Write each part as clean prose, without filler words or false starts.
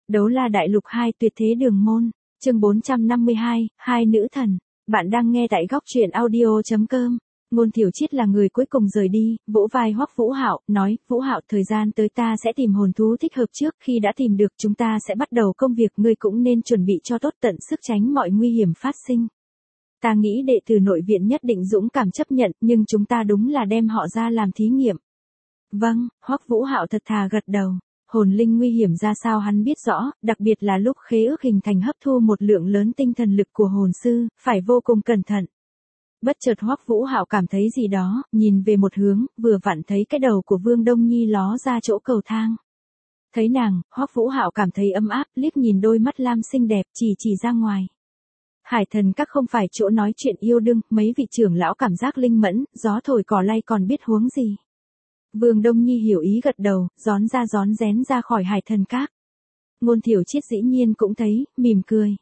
Đấu La Đại Lục 2 Tuyệt Thế Đường Môn, chương 452, hai nữ thần. Bạn đang nghe tại góc truyện audio.com. Ngôn Thiểu Triết là người cuối cùng rời đi, vỗ vai Hoắc Vũ Hạo, nói, Vũ Hạo, thời gian tới ta sẽ tìm hồn thú thích hợp trước, khi đã tìm được chúng ta sẽ bắt đầu công việc, ngươi cũng nên chuẩn bị cho tốt, tận sức tránh mọi nguy hiểm phát sinh. Ta nghĩ đệ tử nội viện nhất định dũng cảm chấp nhận, nhưng chúng ta đúng là đem họ ra làm thí nghiệm. Vâng, Hoắc Vũ Hạo thật thà gật đầu. Hồn linh nguy hiểm ra sao hắn biết rõ, đặc biệt là lúc khế ước hình thành hấp thu một lượng lớn tinh thần lực của hồn sư, phải vô cùng cẩn thận. Bất chợt Hoắc Vũ Hạo cảm thấy gì đó, nhìn về một hướng, vừa vặn thấy cái đầu của Vương Đông Nhi ló ra chỗ cầu thang. Thấy nàng, Hoắc Vũ Hạo cảm thấy ấm áp, liếc nhìn đôi mắt lam xinh đẹp, chỉ ra ngoài. Hải Thần Các không phải chỗ nói chuyện yêu đương, mấy vị trưởng lão cảm giác linh mẫn, gió thổi cỏ lay còn biết huống gì. Vương Đông Nhi hiểu ý gật đầu, rón rén ra khỏi Hải Thần Các. Ngôn Thiểu Triết dĩ nhiên cũng thấy, mỉm cười.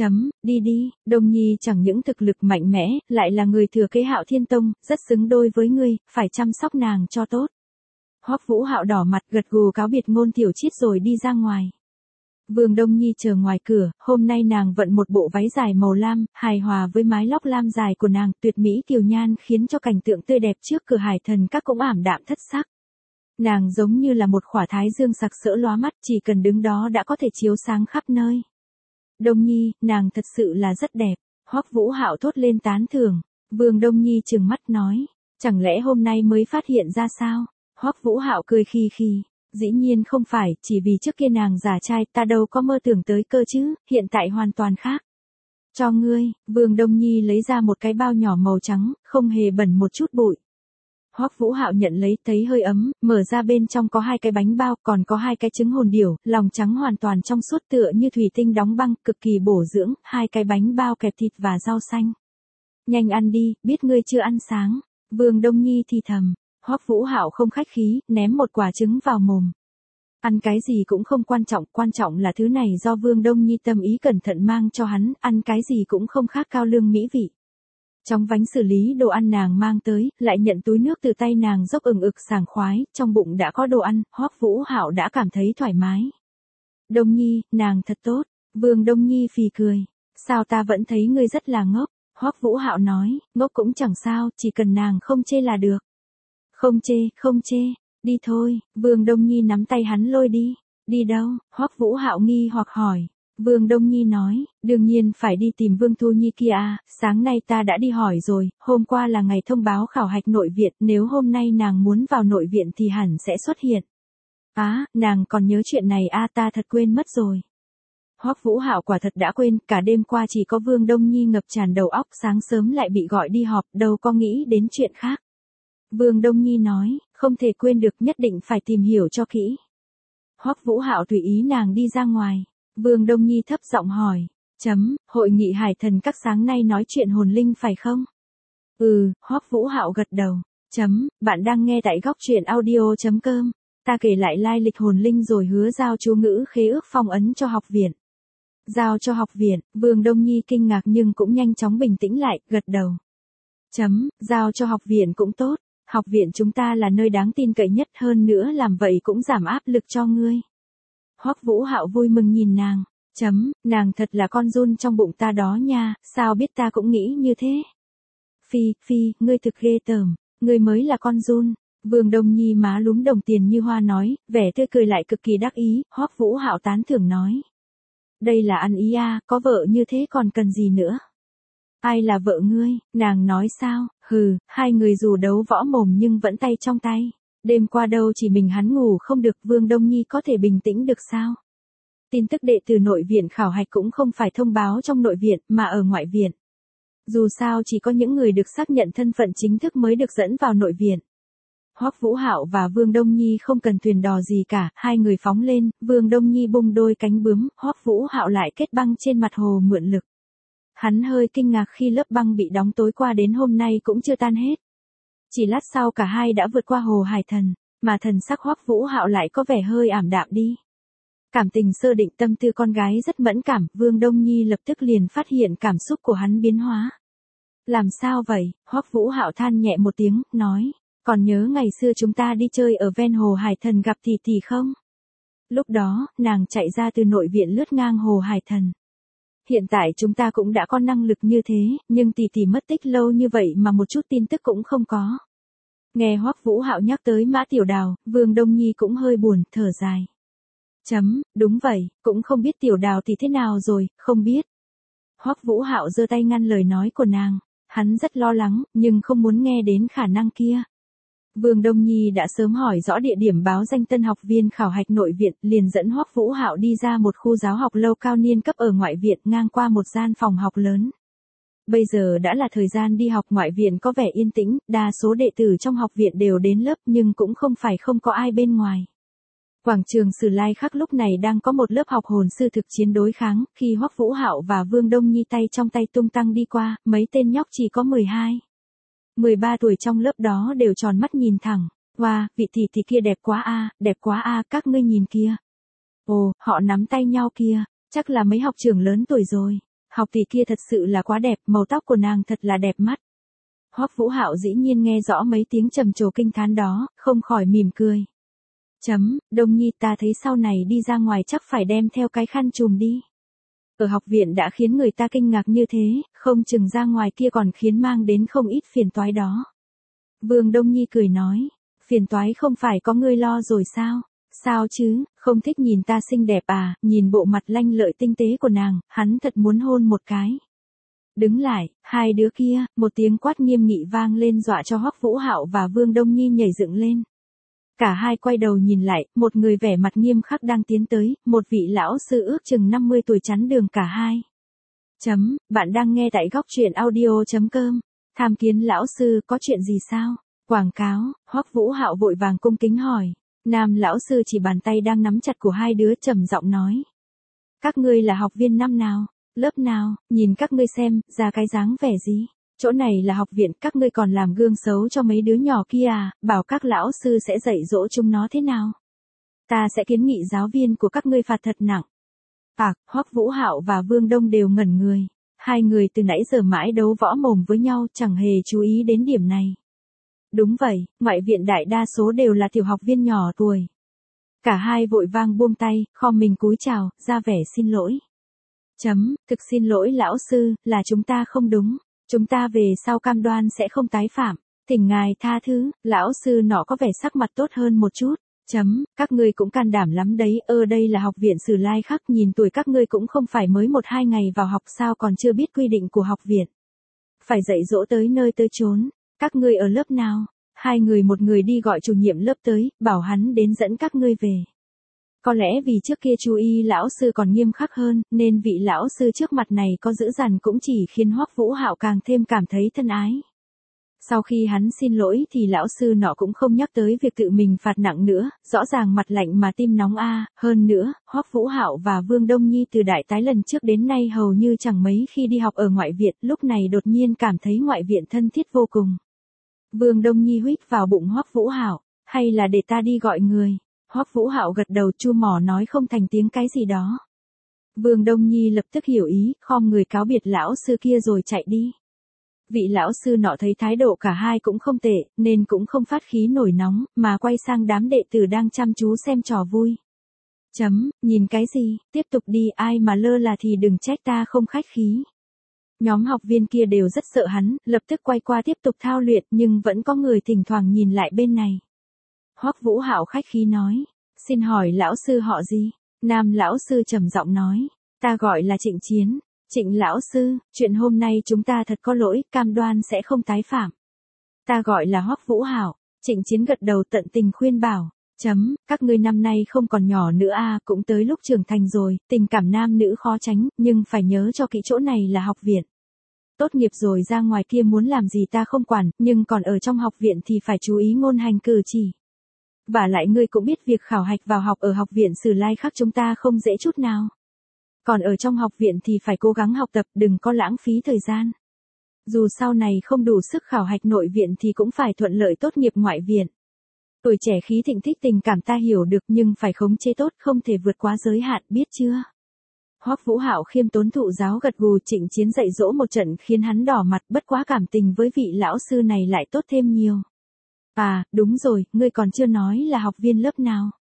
Đi, Đông Nhi chẳng những thực lực mạnh mẽ, lại là người thừa kế Hạo Thiên Tông, rất xứng đôi với ngươi, phải chăm sóc nàng cho tốt. Hoắc Vũ Hạo đỏ mặt gật gù cáo biệt Ngôn Thiểu Triết rồi đi ra ngoài. Vương Đông Nhi chờ ngoài cửa, hôm nay nàng vận một bộ váy dài màu lam, hài hòa với mái lóc lam dài của nàng, tuyệt mỹ kiều nhan khiến cho cảnh tượng tươi đẹp trước cửa Hải Thần Các cũng ảm đạm thất sắc. Nàng giống như là một khỏa thái dương sặc sỡ lóa mắt, chỉ cần đứng đó đã có thể chiếu sáng khắp nơi. Đông Nhi, nàng thật sự là rất đẹp. Hoắc Vũ Hạo thốt lên tán thưởng. Vương Đông Nhi trừng mắt nói, chẳng lẽ hôm nay mới phát hiện ra sao? Hoắc Vũ Hạo cười khì khì. Dĩ nhiên không phải, chỉ vì trước kia nàng giả trai, ta đâu có mơ tưởng tới cơ chứ, hiện tại hoàn toàn khác. Cho ngươi, Vương Đông Nhi lấy ra một cái bao nhỏ màu trắng, không hề bẩn một chút bụi. Hoắc Vũ Hạo nhận lấy, thấy hơi ấm, mở ra bên trong có 2 cái bánh bao, còn có 2 cái trứng hồn điểu, lòng trắng hoàn toàn trong suốt tựa như thủy tinh đóng băng, cực kỳ bổ dưỡng, 2 cái bánh bao kẹp thịt và rau xanh. Nhanh ăn đi, biết ngươi chưa ăn sáng. Vương Đông Nhi thì thầm. Hoắc Vũ Hạo không khách khí, ném một quả trứng vào mồm. Ăn cái gì cũng không quan trọng là thứ này do Vương Đông Nhi tâm ý cẩn thận mang cho hắn, ăn cái gì cũng không khác cao lương mỹ vị. Trong vánh xử lý đồ ăn nàng mang tới, lại nhận túi nước từ tay nàng dốc ực sảng khoái, trong bụng đã có đồ ăn, Hoắc Vũ Hạo đã cảm thấy thoải mái. Đông Nhi, nàng thật tốt. Vương Đông Nhi phì cười. Sao ta vẫn thấy ngươi rất là ngốc? Hoắc Vũ Hạo nói, ngốc cũng chẳng sao, chỉ cần nàng không chê là được. Không chê, đi thôi. Vương Đông Nhi nắm tay hắn lôi đi. Đi đâu? Hoắc Vũ Hạo nghi hoặc hỏi. Vương Đông Nhi nói, đương nhiên phải đi tìm Vương Thu Nhi kia à, sáng nay ta đã đi hỏi rồi, hôm qua là ngày thông báo khảo hạch nội viện, nếu hôm nay nàng muốn vào nội viện thì hẳn sẽ xuất hiện. Nàng còn nhớ chuyện này à, ta thật quên mất rồi. Hoắc Vũ Hạo quả thật đã quên, cả đêm qua chỉ có Vương Đông Nhi ngập tràn đầu óc, sáng sớm lại bị gọi đi họp, đâu có nghĩ đến chuyện khác. Vương Đông Nhi nói, không thể quên được, nhất định phải tìm hiểu cho kỹ. Hoắc Vũ Hạo tùy ý nàng đi ra ngoài. Vương Đông Nhi thấp giọng hỏi, hội nghị Hải Thần Các sáng nay nói chuyện hồn linh phải không? Hoắc Vũ Hạo gật đầu. Bạn đang nghe tại góc truyện audio.com. Ta kể lại lai lịch hồn linh rồi hứa giao chú ngữ khế ước phong ấn cho học viện. Giao cho học viện, Vương Đông Nhi kinh ngạc nhưng cũng nhanh chóng bình tĩnh lại, gật đầu. Giao cho học viện cũng tốt, học viện chúng ta là nơi đáng tin cậy nhất, hơn nữa làm vậy cũng giảm áp lực cho ngươi. Hoắc Vũ Hạo vui mừng nhìn nàng. Nàng thật là con giun trong bụng ta đó nha, sao biết ta cũng nghĩ như thế. Phi, ngươi thực ghê tởm, ngươi mới là con giun. Vương Đông Nhi má lúm đồng tiền như hoa nói, vẻ tươi cười lại cực kỳ đắc ý, Hoắc Vũ Hạo tán thưởng nói. Đây là ăn ý à, có vợ như thế còn cần gì nữa. Ai là vợ ngươi, nàng nói sao, hai người dù đấu võ mồm nhưng vẫn tay trong tay. Đêm qua đâu chỉ mình hắn ngủ không được, Vương Đông Nhi có thể bình tĩnh được sao? Tin tức đệ tử nội viện khảo hạch cũng không phải thông báo trong nội viện mà ở ngoại viện. Dù sao chỉ có những người được xác nhận thân phận chính thức mới được dẫn vào nội viện. Hoắc Vũ Hạo và Vương Đông Nhi không cần thuyền đò gì cả, hai người phóng lên, Vương Đông Nhi bung đôi cánh bướm, Hoắc Vũ Hạo lại kết băng trên mặt hồ mượn lực. Hắn hơi kinh ngạc khi lớp băng bị đóng tối qua đến hôm nay cũng chưa tan hết. Chỉ lát sau cả hai đã vượt qua hồ Hải Thần, mà thần sắc Hoắc Vũ Hạo lại có vẻ hơi ảm đạm đi. Cảm tình sơ định, tâm tư con gái rất mẫn cảm, Vương Đông Nhi lập tức liền phát hiện cảm xúc của hắn biến hóa. Làm sao vậy? Hoắc Vũ Hạo than nhẹ một tiếng, nói, còn nhớ ngày xưa chúng ta đi chơi ở ven hồ Hải Thần gặp Tỷ Tỷ không? Lúc đó, nàng chạy ra từ nội viện lướt ngang Hồ Hải Thần. Hiện tại chúng ta cũng đã có năng lực như thế, nhưng tỷ tỷ mất tích lâu như vậy mà một chút tin tức cũng không có. Nghe Hoắc Vũ Hạo nhắc tới Mã Tiểu Đào, Vương Đông Nhi cũng hơi buồn, thở dài. Đúng vậy, cũng không biết Tiểu Đào thì thế nào rồi, không biết. Hoắc Vũ Hạo giơ tay ngăn lời nói của nàng, hắn rất lo lắng, nhưng không muốn nghe đến khả năng kia. Vương Đông Nhi đã sớm hỏi rõ địa điểm báo danh tân học viên khảo hạch nội viện, liền dẫn Hoắc Vũ Hạo đi ra một khu giáo học lâu cao niên cấp ở ngoại viện ngang qua một gian phòng học lớn. Bây giờ đã là thời gian đi học, ngoại viện có vẻ yên tĩnh, đa số đệ tử trong học viện đều đến lớp nhưng cũng không phải không có ai bên ngoài. Quảng trường Sử Lai Khắc lúc này đang có một lớp học hồn sư thực chiến đối kháng, khi Hoắc Vũ Hạo và Vương Đông Nhi tay trong tay tung tăng đi qua, mấy tên nhóc chỉ có 12, 13 tuổi trong lớp đó đều tròn mắt nhìn thẳng. Wow, vị tỷ kia đẹp quá a, các ngươi nhìn kia. Ồ, họ nắm tay nhau kia, chắc là mấy học trưởng lớn tuổi rồi. Học tỷ kia thật sự là quá đẹp, màu tóc của nàng thật là đẹp mắt. Hoắc Vũ Hạo dĩ nhiên nghe rõ mấy tiếng trầm trồ kinh thán đó, không khỏi mỉm cười. Đông Nhi, ta thấy sau này đi ra ngoài chắc phải đem theo cái khăn trùm đi. Ở học viện đã khiến người ta kinh ngạc như thế, không chừng ra ngoài kia còn khiến mang đến không ít phiền toái đó. Vương Đông Nhi cười nói, phiền toái không phải có ngươi lo rồi sao? Sao chứ, không thích nhìn ta xinh đẹp à? Nhìn bộ mặt lanh lợi tinh tế của nàng, hắn thật muốn hôn một cái. Đứng lại, hai đứa kia, một tiếng quát nghiêm nghị vang lên dọa cho Hoắc Vũ Hạo và Vương Đông Nhi nhảy dựng lên. Cả hai quay đầu nhìn lại, một người vẻ mặt nghiêm khắc đang tiến tới, một vị lão sư ước chừng 50 tuổi chắn đường cả hai. Bạn đang nghe tại góc truyện audio.com. Tham kiến lão sư, có chuyện gì sao? Quảng cáo, Hoắc Vũ Hạo vội vàng cung kính hỏi. Nam lão sư chỉ bàn tay đang nắm chặt của hai đứa trầm giọng nói. Các ngươi là học viên năm nào, lớp nào, nhìn các ngươi xem, ra cái dáng vẻ gì? Chỗ này là học viện, các ngươi còn làm gương xấu cho mấy đứa nhỏ kia à, bảo các lão sư sẽ dạy dỗ chúng nó thế nào? Ta sẽ kiến nghị giáo viên của các ngươi phạt thật nặng. Hoắc Vũ Hạo và Vương Đông đều ngẩn người. Hai người từ nãy giờ mãi đấu võ mồm với nhau chẳng hề chú ý đến điểm này. Đúng vậy, ngoại viện đại đa số đều là tiểu học viên nhỏ tuổi. Cả hai vội vang buông tay, khom mình cúi chào, ra vẻ xin lỗi. Thực xin lỗi lão sư, là chúng ta không đúng. Chúng ta về sau cam đoan sẽ không tái phạm. Thỉnh ngài tha thứ, lão sư nọ có vẻ sắc mặt tốt hơn một chút. Các ngươi cũng can đảm lắm đấy, đây là học viện Sử Lai Khắc, nhìn tuổi các ngươi cũng không phải mới 1-2 ngày vào học sao còn chưa biết quy định của học viện. Phải dạy dỗ tới nơi tới chốn. Các ngươi ở lớp nào? Hai người một người đi gọi chủ nhiệm lớp tới, bảo hắn đến dẫn các ngươi về. Có lẽ vì trước kia chú ý lão sư còn nghiêm khắc hơn, nên vị lão sư trước mặt này có dữ dằn cũng chỉ khiến Hoắc Vũ Hạo càng thêm cảm thấy thân ái. Sau khi hắn xin lỗi thì lão sư nọ cũng không nhắc tới việc tự mình phạt nặng nữa, rõ ràng mặt lạnh mà tim nóng a. Hơn nữa, Hoắc Vũ Hạo và Vương Đông Nhi từ đại tái lần trước đến nay hầu như chẳng mấy khi đi học ở ngoại viện, lúc này đột nhiên cảm thấy ngoại viện thân thiết vô cùng. Vương Đông Nhi huýt vào bụng Hoắc Vũ Hạo, hay là để ta đi gọi người? Hoắc Vũ Hạo gật đầu, chu mỏ nói không thành tiếng cái gì đó. Vương Đông Nhi lập tức hiểu ý, khom người cáo biệt lão sư kia rồi chạy đi. Vị lão sư nọ thấy thái độ cả hai cũng không tệ, nên cũng không phát khí nổi nóng, mà quay sang đám đệ tử đang chăm chú xem trò vui. Nhìn cái gì, tiếp tục đi, ai mà lơ là thì đừng trách ta không khách khí. Nhóm học viên kia đều rất sợ hắn, lập tức quay qua tiếp tục thao luyện, nhưng vẫn có người thỉnh thoảng nhìn lại bên này. Hoắc Vũ Hạo khách khí nói, xin hỏi lão sư họ gì? Nam lão sư trầm giọng nói, ta gọi là Trịnh Chiến. Trịnh lão sư, chuyện hôm nay chúng ta thật có lỗi, cam đoan sẽ không tái phạm. Ta gọi là Hoắc Vũ Hạo. Trịnh Chiến gật đầu tận tình khuyên bảo. Các ngươi năm nay không còn nhỏ nữa à, cũng tới lúc trưởng thành rồi, tình cảm nam nữ khó tránh, nhưng phải nhớ cho kỹ chỗ này là học viện. Tốt nghiệp rồi ra ngoài kia muốn làm gì ta không quản, nhưng còn ở trong học viện thì phải chú ý ngôn hành cử chỉ. Và lại ngươi cũng biết việc khảo hạch vào học ở học viện Sử Lai Khắc chúng ta không dễ chút nào. Còn ở trong học viện thì phải cố gắng học tập, đừng có lãng phí thời gian. Dù sau này không đủ sức khảo hạch nội viện thì cũng phải thuận lợi tốt nghiệp ngoại viện. Tuổi trẻ khí thịnh thích tình cảm ta hiểu được, nhưng phải khống chế tốt, không thể vượt quá giới hạn, biết chưa? Hoắc Vũ Hạo khiêm tốn thụ giáo gật gù. Trịnh Chiến dạy dỗ một trận khiến hắn đỏ mặt, bất quá cảm tình với vị lão sư này lại tốt thêm nhiều. À, đúng rồi, ngươi còn chưa nói là học viên lớp nào.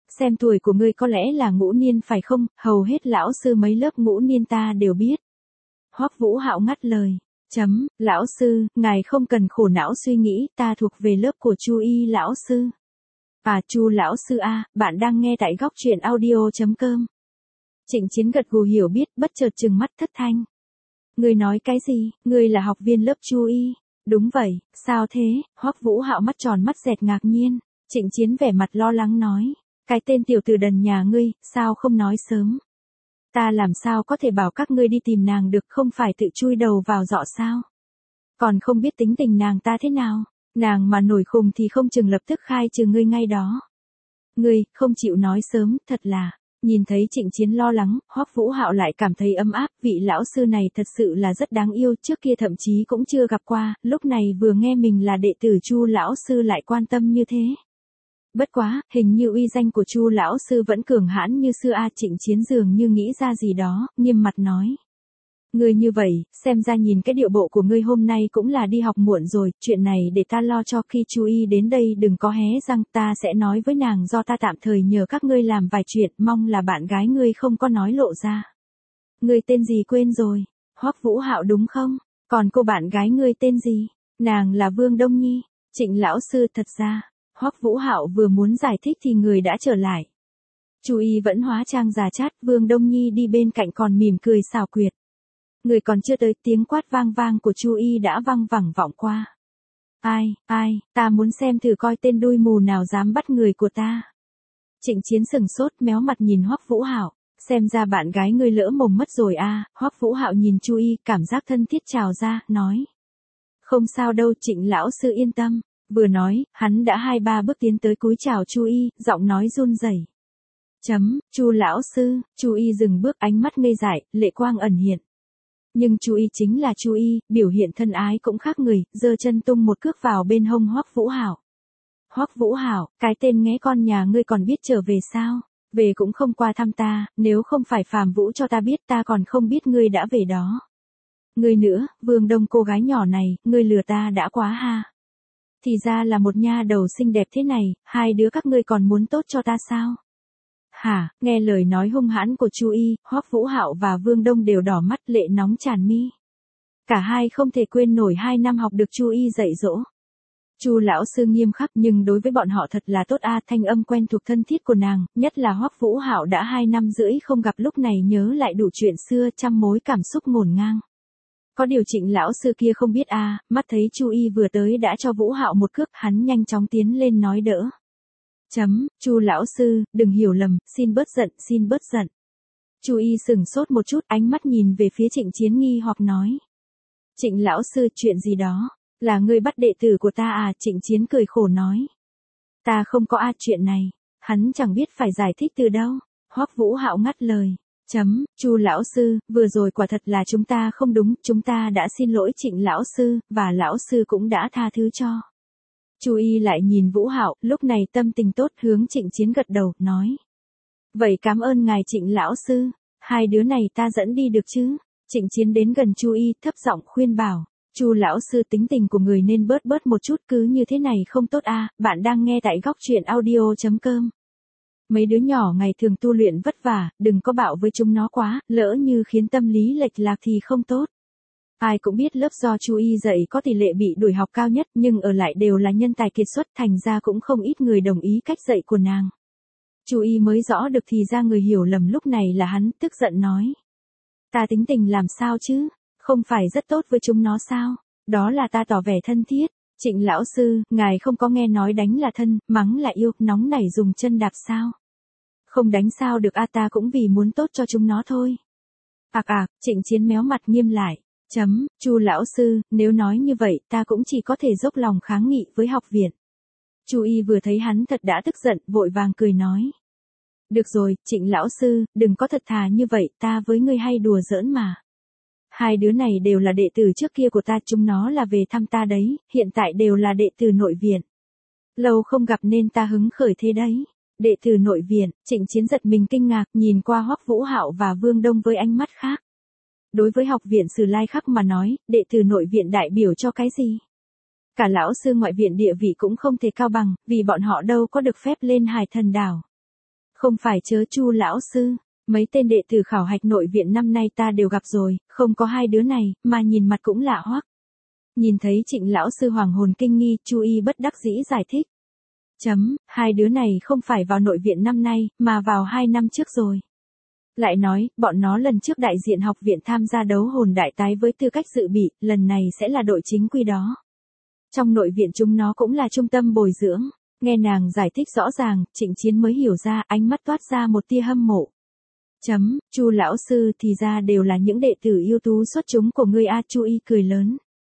xem tuổi của ngươi có lẽ là ngũ niên phải không, hầu hết lão sư mấy lớp ngũ niên ta đều biết. Hoắc Vũ Hạo ngắt lời. Lão sư, ngài không cần khổ não suy nghĩ, ta thuộc về lớp của Chu Y lão sư. À, Chu lão sư a, bạn đang nghe tại góc truyện audio.com. Trịnh Chiến gật gù hiểu biết, bất chợt trừng mắt thất thanh. Ngươi nói cái gì, ngươi là học viên lớp Chu Y? Đúng vậy, sao thế? Hoắc Vũ Hạo mắt tròn mắt dẹt ngạc nhiên. Trịnh Chiến vẻ mặt lo lắng nói, cái tên tiểu tử đần nhà ngươi, sao không nói sớm? Ta làm sao có thể bảo các ngươi đi tìm nàng được, không phải tự chui đầu vào giỏ sao? Còn không biết tính tình nàng ta thế nào, nàng mà nổi khùng thì không chừng lập tức khai trừ ngươi ngay đó. Ngươi, không chịu nói sớm, thật là. Nhìn thấy Trịnh Chiến lo lắng, Hoắc Vũ Hạo lại cảm thấy ấm áp, vị lão sư này thật sự là rất đáng yêu, trước kia thậm chí cũng chưa gặp qua, lúc này vừa nghe mình là đệ tử Chu lão sư lại quan tâm như thế. Bất quá, hình như uy danh của Chu lão sư vẫn cường hãn như xưa a. Trịnh Chiến dường như nghĩ ra gì đó, nghiêm mặt nói. Ngươi như vậy, xem ra nhìn cái điệu bộ của ngươi hôm nay cũng là đi học muộn rồi, chuyện này để ta lo cho, khi Chu Y đến đây đừng có hé răng, ta sẽ nói với nàng do ta tạm thời nhờ các ngươi làm vài chuyện, mong là bạn gái ngươi không có nói lộ ra. Ngươi tên gì quên rồi? Hoắc Vũ Hạo đúng không? Còn cô bạn gái ngươi tên gì? Nàng là Vương Đông Nhi. Trịnh lão sư, thật ra, Hoắc Vũ Hạo vừa muốn giải thích thì người đã trở lại. Chu Y vẫn hóa trang già chát, Vương Đông Nhi đi bên cạnh còn mỉm cười xảo quyệt. Người còn chưa tới, tiếng quát vang vang của Chu Y đã văng vẳng vọng qua. Ai, ta muốn xem thử coi tên đuôi mù nào dám bắt người của ta. Trịnh Chiến sừng sốt, méo mặt nhìn Hoắc Vũ Hạo, xem ra bạn gái ngươi lỡ mồm mất rồi a. Hoắc Vũ Hạo nhìn Chu Y, cảm giác thân thiết trào ra, nói. Không sao đâu, Trịnh lão sư yên tâm. Vừa nói, hắn đã 2-3 bước tiến tới cúi chào Chu Y, giọng nói run rẩy. Chu lão sư, Chu Y dừng bước, ánh mắt ngây dại, lệ quang ẩn hiện. Nhưng Chu Y chính là Chu Y, biểu hiện thân ái cũng khác người, giơ chân tung một cước vào bên hông Hoắc Vũ Hạo. Hoắc Vũ Hạo, cái tên nghé con nhà ngươi còn biết trở về sao? Về cũng không qua thăm ta, nếu không phải Phàm Vũ cho ta biết ta còn không biết ngươi đã về đó. Ngươi nữa, Vương Đông cô gái nhỏ này, ngươi lừa ta đã quá ha. Thì ra là một nha đầu xinh đẹp thế này, hai đứa các ngươi còn muốn tốt cho ta sao? Hả, nghe lời nói hung hãn của Chu Y, Hoắc Vũ Hạo và Vương Đông đều đỏ mắt, lệ nóng tràn mi. Cả hai không thể quên nổi 2 năm học được Chu Y dạy dỗ. Chu lão sư nghiêm khắc nhưng đối với bọn họ thật là tốt a. Thanh âm quen thuộc thân thiết của nàng, nhất là Hoắc Vũ Hạo đã 2 năm rưỡi không gặp, lúc này nhớ lại đủ chuyện xưa, trăm mối cảm xúc ngổn ngang. Có điều Trịnh lão sư kia không biết a, mắt thấy Chu Y vừa tới đã cho Vũ Hạo một cước, hắn nhanh chóng tiến lên nói đỡ. Chu lão sư, đừng hiểu lầm, xin bớt giận. Chu Y sừng sốt một chút, ánh mắt nhìn về phía Trịnh Chiến nghi hoặc nói. Trịnh lão sư, chuyện gì đó? Là ngươi bắt đệ tử của ta à? Trịnh Chiến cười khổ nói. Ta không có chuyện này. Hắn chẳng biết phải giải thích từ đâu. Hoắc Vũ Hạo ngắt lời. Chu lão sư, vừa rồi quả thật là chúng ta không đúng, chúng ta đã xin lỗi Trịnh lão sư, và lão sư cũng đã tha thứ cho. Chu Y lại nhìn Vũ Hạo, lúc này tâm tình tốt, hướng Trịnh Chiến gật đầu, nói. Vậy cảm ơn ngài Trịnh lão sư, hai đứa này ta dẫn đi được chứ? Trịnh Chiến đến gần Chu Y, thấp giọng khuyên bảo. Chu lão sư, tính tình của người nên bớt một chút, cứ như thế này không tốt a. Bạn đang nghe tại góc truyện audio.com. Mấy đứa nhỏ ngày thường tu luyện vất vả, đừng có bạo với chúng nó quá, lỡ như khiến tâm lý lệch lạc thì không tốt. Ai cũng biết lớp do Chu Y dạy có tỷ lệ bị đuổi học cao nhất, nhưng ở lại đều là nhân tài kiệt xuất, thành ra cũng không ít người đồng ý cách dạy của nàng. Chu Y mới rõ được thì ra người hiểu lầm lúc này là hắn, tức giận nói. Ta tính tình làm sao chứ? Không phải rất tốt với chúng nó sao? Đó là ta tỏ vẻ thân thiết. Trịnh lão sư, ngài không có nghe nói đánh là thân, mắng là yêu, nóng nảy dùng chân đạp sao? Không đánh sao được a, ta cũng vì muốn tốt cho chúng nó thôi. Trịnh Chiến méo mặt nghiêm lại. Chu lão sư, nếu nói như vậy, ta cũng chỉ có thể dốc lòng kháng nghị với học viện. Chu Y vừa thấy hắn thật đã tức giận, vội vàng cười nói. Được rồi, Trịnh lão sư, đừng có thật thà như vậy, ta với ngươi hay đùa giỡn mà. Hai đứa này đều là đệ tử trước kia của ta, chúng nó là về thăm ta đấy, hiện tại đều là đệ tử nội viện. Lâu không gặp nên ta hứng khởi thế đấy. Đệ tử nội viện, Trịnh Chiến giật mình kinh ngạc, nhìn qua Hoắc Vũ Hạo và Vương Đông với ánh mắt khác. Đối với học viện Sử Lai Khắc mà nói, đệ tử nội viện đại biểu cho cái gì? Cả lão sư ngoại viện địa vị cũng không thể cao bằng, vì bọn họ đâu có được phép lên Hải Thần đảo. Không phải chớ Chu lão sư, mấy tên đệ tử khảo hạch nội viện năm nay ta đều gặp rồi, không có hai đứa này, mà nhìn mặt cũng lạ hoắc. Nhìn thấy Trịnh lão sư hoàng hồn kinh nghi, Chu Y bất đắc dĩ giải thích. Hai đứa này không phải vào nội viện năm nay, mà vào 2 năm trước rồi. Lại nói, bọn nó lần trước đại diện học viện tham gia đấu hồn đại tái với tư cách dự bị, lần này sẽ là đội chính quy đó. Trong nội viện chúng nó cũng là trung tâm bồi dưỡng. Nghe nàng giải thích rõ ràng, Trịnh Chiến mới hiểu ra, ánh mắt toát ra một tia hâm mộ. Chu lão sư thì ra đều là những đệ tử ưu tú xuất chúng của ngươi a. Chu Y cười lớn.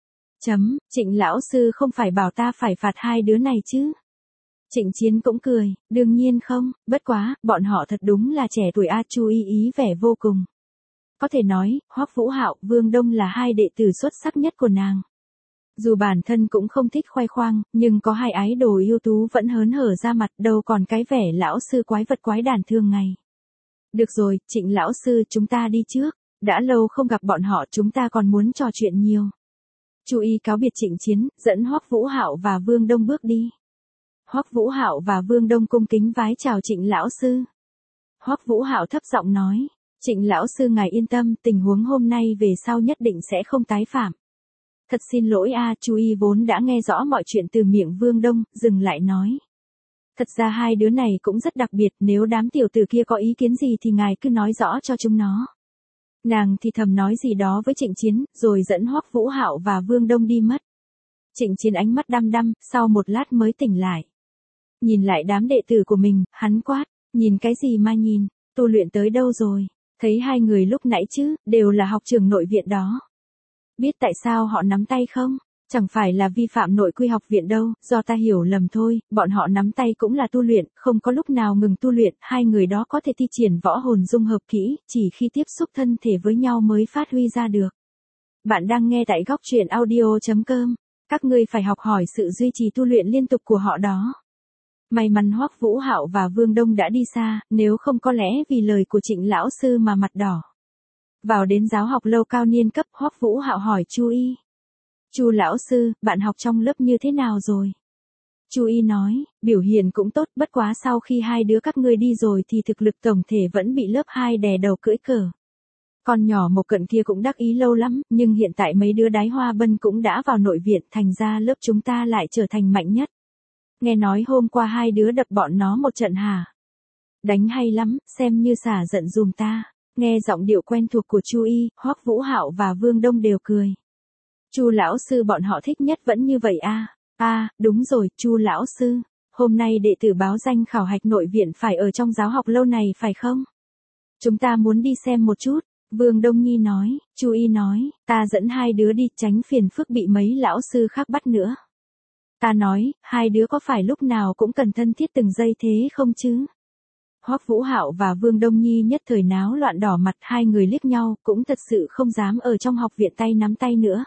Trịnh lão sư không phải bảo ta phải phạt hai đứa này chứ? Trịnh Chiến cũng cười, đương nhiên không, bất quá, bọn họ thật đúng là trẻ tuổi a. Chu Y ý vẻ vô cùng. Có thể nói, Hoắc Vũ Hạo, Vương Đông là hai đệ tử xuất sắc nhất của nàng. Dù bản thân cũng không thích khoe khoang, nhưng có hai ái đồ ưu tú vẫn hớn hở ra mặt, đâu còn cái vẻ lão sư quái vật quái đản thường ngày. Được rồi, Trịnh lão sư, chúng ta đi trước, đã lâu không gặp bọn họ, chúng ta còn muốn trò chuyện nhiều. Chu Y cáo biệt Trịnh Chiến, dẫn Hoắc Vũ Hạo và Vương Đông bước đi. Hoắc Vũ Hạo và Vương Đông cung kính vái chào Trịnh lão sư. Hoắc Vũ Hạo thấp giọng nói, Trịnh lão sư ngài yên tâm, tình huống hôm nay về sau nhất định sẽ không tái phạm. Thật xin lỗi a. Chu Y vốn đã nghe rõ mọi chuyện từ miệng Vương Đông, dừng lại nói. Thật ra hai đứa này cũng rất đặc biệt, nếu đám tiểu tử kia có ý kiến gì thì ngài cứ nói rõ cho chúng nó. Nàng thì thầm nói gì đó với Trịnh Chiến, rồi dẫn Hoắc Vũ Hạo và Vương Đông đi mất. Trịnh Chiến ánh mắt đăm đăm, sau một lát mới tỉnh lại. Nhìn lại đám đệ tử của mình, hắn quát, nhìn cái gì mà nhìn, tu luyện tới đâu rồi, thấy hai người lúc nãy chứ, đều là học trường nội viện đó. Biết tại sao họ nắm tay không? Chẳng phải là vi phạm nội quy học viện đâu, do ta hiểu lầm thôi, bọn họ nắm tay cũng là tu luyện, không có lúc nào ngừng tu luyện, hai người đó có thể thi triển võ hồn dung hợp kỹ, chỉ khi tiếp xúc thân thể với nhau mới phát huy ra được. Bạn đang nghe tại góc truyện audio.com, các ngươi phải học hỏi sự duy trì tu luyện liên tục của họ đó. May mắn Hoắc Vũ Hạo và Vương Đông đã đi xa, nếu không có lẽ vì lời của Trịnh lão sư mà mặt đỏ. Vào đến giáo học lâu cao niên cấp, Hoắc Vũ Hạo hỏi Chu Y. Chu lão sư, bạn học trong lớp như thế nào rồi? Chu Y nói, biểu hiện cũng tốt, bất quá sau khi hai đứa các ngươi đi rồi thì thực lực tổng thể vẫn bị lớp 2 đè đầu cưỡi cờ. Con nhỏ Mộc Cận kia cũng đắc ý lâu lắm, nhưng hiện tại mấy đứa đái hoa bân cũng đã vào nội viện, thành ra lớp chúng ta lại trở thành mạnh nhất. Nghe nói hôm qua hai đứa đập bọn nó một trận hả? Đánh hay lắm, xem như xả giận dùm ta. Nghe giọng điệu quen thuộc của Chu Y, Hoắc Vũ Hạo và Vương Đông đều cười. Chu lão sư bọn họ thích nhất vẫn như vậy a. Đúng rồi, Chu lão sư, hôm nay đệ tử báo danh khảo hạch nội viện phải ở trong giáo học lâu này phải không? Chúng ta muốn đi xem một chút, Vương Đông Nhi nói. Chu Y nói, ta dẫn hai đứa đi tránh phiền phức bị mấy lão sư khác bắt nữa. Ta nói, hai đứa có phải lúc nào cũng cần thân thiết từng giây thế không chứ? Hoắc Vũ Hạo và Vương Đông Nhi nhất thời náo loạn đỏ mặt, hai người liếc nhau, cũng thật sự không dám ở trong học viện tay nắm tay nữa.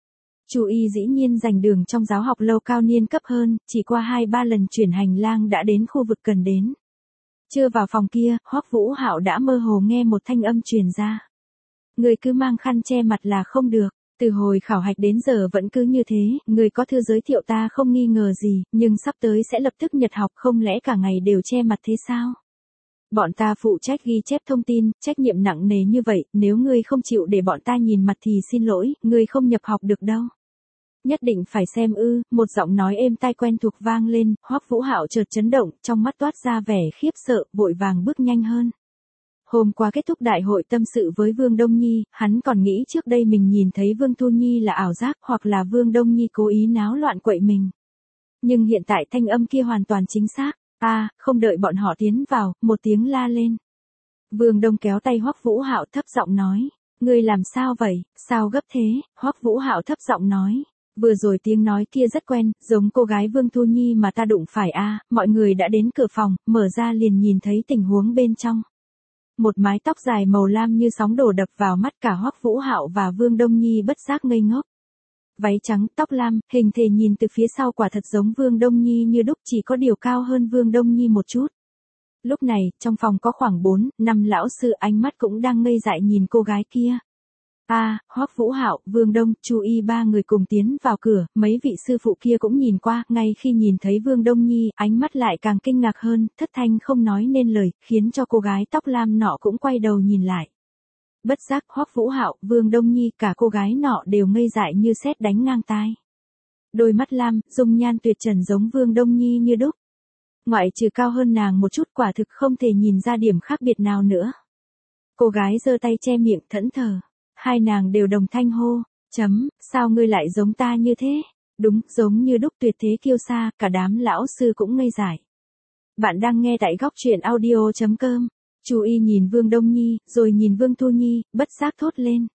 Chu Y dĩ nhiên giành đường trong giáo học lâu cao niên cấp hơn, chỉ qua 2-3 lần chuyển hành lang đã đến khu vực cần đến. Chưa vào phòng kia, Hoắc Vũ Hạo đã mơ hồ nghe một thanh âm truyền ra. Người cứ mang khăn che mặt là không được, từ hồi khảo hạch đến giờ vẫn cứ như thế, người có thư giới thiệu ta không nghi ngờ gì, nhưng sắp tới sẽ lập tức nhập học, không lẽ cả ngày đều che mặt thế sao? Bọn ta phụ trách ghi chép thông tin, trách nhiệm nặng nề như vậy, nếu ngươi không chịu để bọn ta nhìn mặt thì xin lỗi, ngươi không nhập học được đâu. Nhất định phải xem ư, một giọng nói êm tai quen thuộc vang lên, Hoắc Vũ Hạo chợt chấn động, trong mắt toát ra vẻ khiếp sợ, vội vàng bước nhanh hơn. Hôm qua kết thúc đại hội tâm sự với Vương Đông Nhi, hắn còn nghĩ trước đây mình nhìn thấy Vương Thu Nhi là ảo giác hoặc là Vương Đông Nhi cố ý náo loạn quậy mình. Nhưng hiện tại thanh âm kia hoàn toàn chính xác. Không đợi bọn họ tiến vào, một tiếng la lên. Vương Đông kéo tay Hoắc Vũ Hạo thấp giọng nói, ngươi làm sao vậy, sao gấp thế? Hoắc Vũ Hạo thấp giọng nói, vừa rồi tiếng nói kia rất quen, giống cô gái Vương Thu Nhi mà ta đụng phải mọi người đã đến cửa phòng, mở ra liền nhìn thấy tình huống bên trong. Một mái tóc dài màu lam như sóng đổ đập vào mắt cả Hoắc Vũ Hạo và Vương Đông Nhi bất giác ngây ngốc. Váy trắng, tóc lam, hình thể nhìn từ phía sau quả thật giống Vương Đông Nhi như đúc, chỉ có điều cao hơn Vương Đông Nhi một chút. Lúc này, trong phòng có khoảng 4-5 lão sư, ánh mắt cũng đang ngây dại nhìn cô gái kia. Hoắc Vũ Hạo, Vương Đông, Chu Y ba người cùng tiến vào cửa, mấy vị sư phụ kia cũng nhìn qua, ngay khi nhìn thấy Vương Đông Nhi, ánh mắt lại càng kinh ngạc hơn, thất thanh không nói nên lời, khiến cho cô gái tóc lam nọ cũng quay đầu nhìn lại. Bất giác Hoắc Vũ Hạo, Vương Đông Nhi, cả cô gái nọ đều ngây dại như sét đánh ngang tai. Đôi mắt lam, dung nhan tuyệt trần giống Vương Đông Nhi như đúc. Ngoại trừ cao hơn nàng một chút, quả thực không thể nhìn ra điểm khác biệt nào nữa. Cô gái giơ tay che miệng thẫn thờ. Hai nàng đều đồng thanh hô. Sao ngươi lại giống ta như thế? Đúng, giống như đúc, tuyệt thế kiêu sa, cả đám lão sư cũng ngây dại. Bạn đang nghe tại góc truyện audio.com. Chú Y nhìn Vương Đông Nhi, rồi nhìn Vương Thu Nhi, bất giác thốt lên.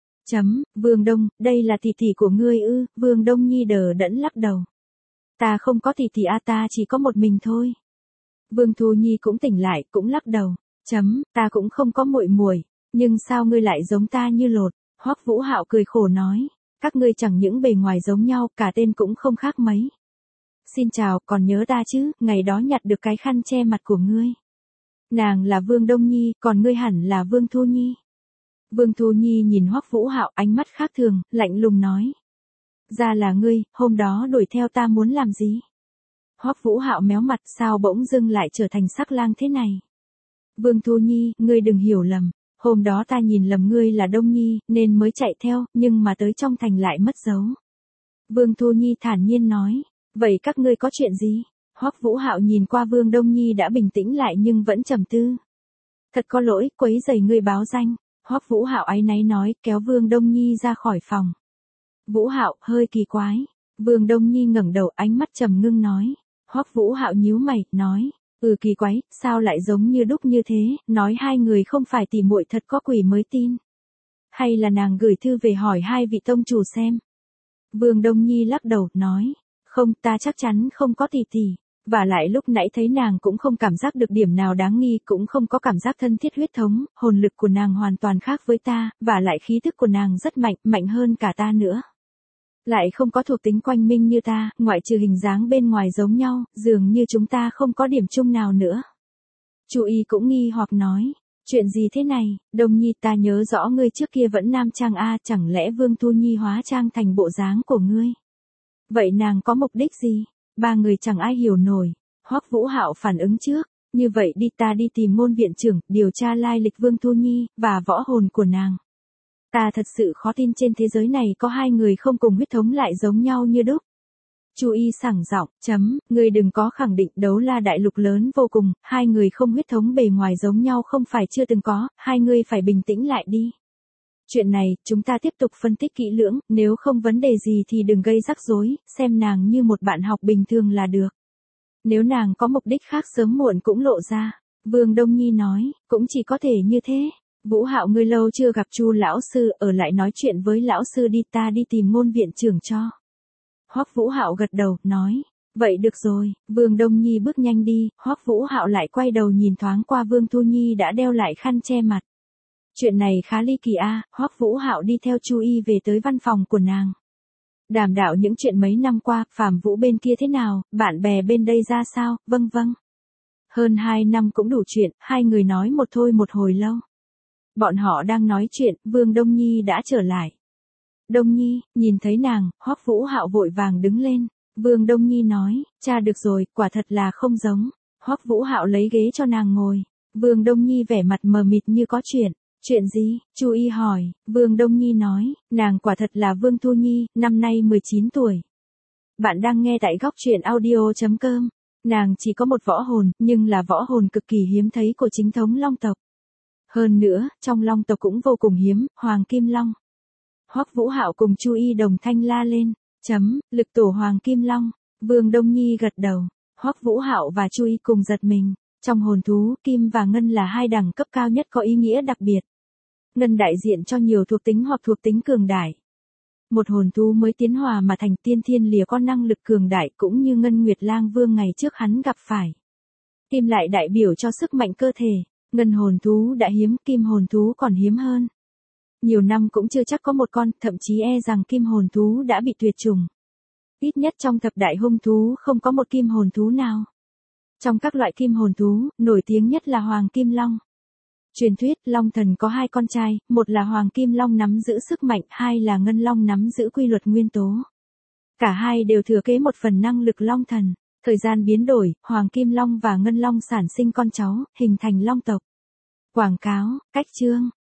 Vương Đông, đây là tỷ tỷ của ngươi ư? Vương Đông Nhi đờ đẫn lắc đầu. Ta không có tỷ tỷ ta chỉ có một mình thôi. Vương Thu Nhi cũng tỉnh lại, cũng lắc đầu. Ta cũng không có muội muội, nhưng sao ngươi lại giống ta như lột? Hoắc Vũ Hạo cười khổ nói, các ngươi chẳng những bề ngoài giống nhau, cả tên cũng không khác mấy. Xin chào, còn nhớ ta chứ, ngày đó nhặt được cái khăn che mặt của ngươi. Nàng là Vương Đông Nhi, còn ngươi hẳn là Vương Thu Nhi. Vương Thu Nhi nhìn Hoắc Vũ Hạo ánh mắt khác thường, lạnh lùng nói. Ra là ngươi, hôm đó đuổi theo ta muốn làm gì? Hoắc Vũ Hạo méo mặt, sao bỗng dưng lại trở thành sắc lang thế này? Vương Thu Nhi, ngươi đừng hiểu lầm, hôm đó ta nhìn lầm ngươi là Đông Nhi, nên mới chạy theo, nhưng mà tới trong thành lại mất dấu. Vương Thu Nhi thản nhiên nói, vậy các ngươi có chuyện gì? Hoắc Vũ Hạo nhìn qua Vương Đông Nhi đã bình tĩnh lại nhưng vẫn trầm tư. Thật có lỗi, quấy rầy ngươi báo danh. Hoắc Vũ Hạo áy náy nói, kéo Vương Đông Nhi ra khỏi phòng. Vũ Hạo, hơi kỳ quái. Vương Đông Nhi ngẩng đầu, ánh mắt trầm ngưng nói. Hoắc Vũ Hạo nhíu mày, nói, kỳ quái, sao lại giống như đúc như thế, nói hai người không phải tỉ muội thật có quỷ mới tin. Hay là nàng gửi thư về hỏi hai vị tông chủ xem. Vương Đông Nhi lắc đầu, nói, không, ta chắc chắn không có tỷ tỷ. Và lại lúc nãy thấy nàng cũng không cảm giác được điểm nào đáng nghi, cũng không có cảm giác thân thiết huyết thống, hồn lực của nàng hoàn toàn khác với ta, và lại khí thức của nàng rất mạnh, mạnh hơn cả ta nữa. Lại không có thuộc tính quanh minh như ta, ngoại trừ hình dáng bên ngoài giống nhau, dường như chúng ta không có điểm chung nào nữa. Chu Y cũng nghi hoặc nói, chuyện gì thế này, Đông Nhi, ta nhớ rõ ngươi trước kia vẫn nam trang chẳng lẽ Vương Thu Nhi hóa trang thành bộ dáng của ngươi? Vậy nàng có mục đích gì? Ba người chẳng ai hiểu nổi. Hoắc Vũ Hạo phản ứng trước, như vậy đi, ta đi tìm Môn viện trưởng, điều tra lai lịch Vương Thu Nhi, và võ hồn của nàng. Ta thật sự khó tin trên thế giới này có hai người không cùng huyết thống lại giống nhau như đúc. Chu Y sảng giọng, ngươi đừng có khẳng định, Đấu La đại lục lớn vô cùng, hai người không huyết thống bề ngoài giống nhau không phải chưa từng có, hai người phải bình tĩnh lại đi. Chuyện này, chúng ta tiếp tục phân tích kỹ lưỡng, nếu không vấn đề gì thì đừng gây rắc rối, xem nàng như một bạn học bình thường là được. Nếu nàng có mục đích khác sớm muộn cũng lộ ra. Vương Đông Nhi nói, cũng chỉ có thể như thế. Vũ Hạo, ngươi lâu chưa gặp Chu lão sư, ở lại nói chuyện với lão sư đi, ta đi tìm Môn viện trưởng cho. Hoắc Vũ Hạo gật đầu, nói, vậy được rồi. Vương Đông Nhi bước nhanh đi, Hoắc Vũ Hạo lại quay đầu nhìn thoáng qua Vương Thu Nhi đã đeo lại khăn che mặt. Chuyện này khá ly kỳ Hoắc Vũ Hạo đi theo Chu Y về tới văn phòng của nàng. Đàm đạo những chuyện mấy năm qua, Phạm Vũ bên kia thế nào, bạn bè bên đây ra sao? Vâng. Hơn 2 năm cũng đủ chuyện, hai người nói một thôi một hồi lâu. Bọn họ đang nói chuyện, Vương Đông Nhi đã trở lại. Đông Nhi, nhìn thấy nàng, Hoắc Vũ Hạo vội vàng đứng lên. Vương Đông Nhi nói, cha được rồi, quả thật là không giống. Hoắc Vũ Hạo lấy ghế cho nàng ngồi. Vương Đông Nhi vẻ mặt mờ mịt như có chuyện. Chuyện gì? Chu Y hỏi. Vương Đông Nhi nói, nàng quả thật là Vương Thu Nhi, năm nay 19 tuổi. Bạn đang nghe tại góc truyện audio.com. Nàng chỉ có một võ hồn, nhưng là võ hồn cực kỳ hiếm thấy của chính thống Long tộc. Hơn nữa, trong Long tộc cũng vô cùng hiếm, Hoàng Kim Long. Hoắc Vũ Hạo cùng Chu Y đồng thanh la lên. Lực tổ Hoàng Kim Long. Vương Đông Nhi gật đầu. Hoắc Vũ Hạo và Chu Y cùng giật mình. Trong hồn thú, Kim và Ngân là hai đẳng cấp cao nhất có ý nghĩa đặc biệt. Ngân đại diện cho nhiều thuộc tính hoặc thuộc tính cường đại. Một hồn thú mới tiến hóa mà thành tiên thiên lìa có năng lực cường đại cũng như Ngân Nguyệt Lang Vương ngày trước hắn gặp phải. Kim lại đại biểu cho sức mạnh cơ thể. Ngân hồn thú đã hiếm, Kim hồn thú còn hiếm hơn. Nhiều năm cũng chưa chắc có một con, thậm chí rằng Kim hồn thú đã bị tuyệt chủng. Ít nhất trong thập đại hung thú không có một Kim hồn thú nào. Trong các loại Kim hồn thú, nổi tiếng nhất là Hoàng Kim Long. Truyền thuyết, Long Thần có hai con trai, một là Hoàng Kim Long nắm giữ sức mạnh, hai là Ngân Long nắm giữ quy luật nguyên tố. Cả hai đều thừa kế một phần năng lực Long Thần. Thời gian biến đổi, Hoàng Kim Long và Ngân Long sản sinh con cháu, hình thành Long tộc. Quảng cáo, cách chương.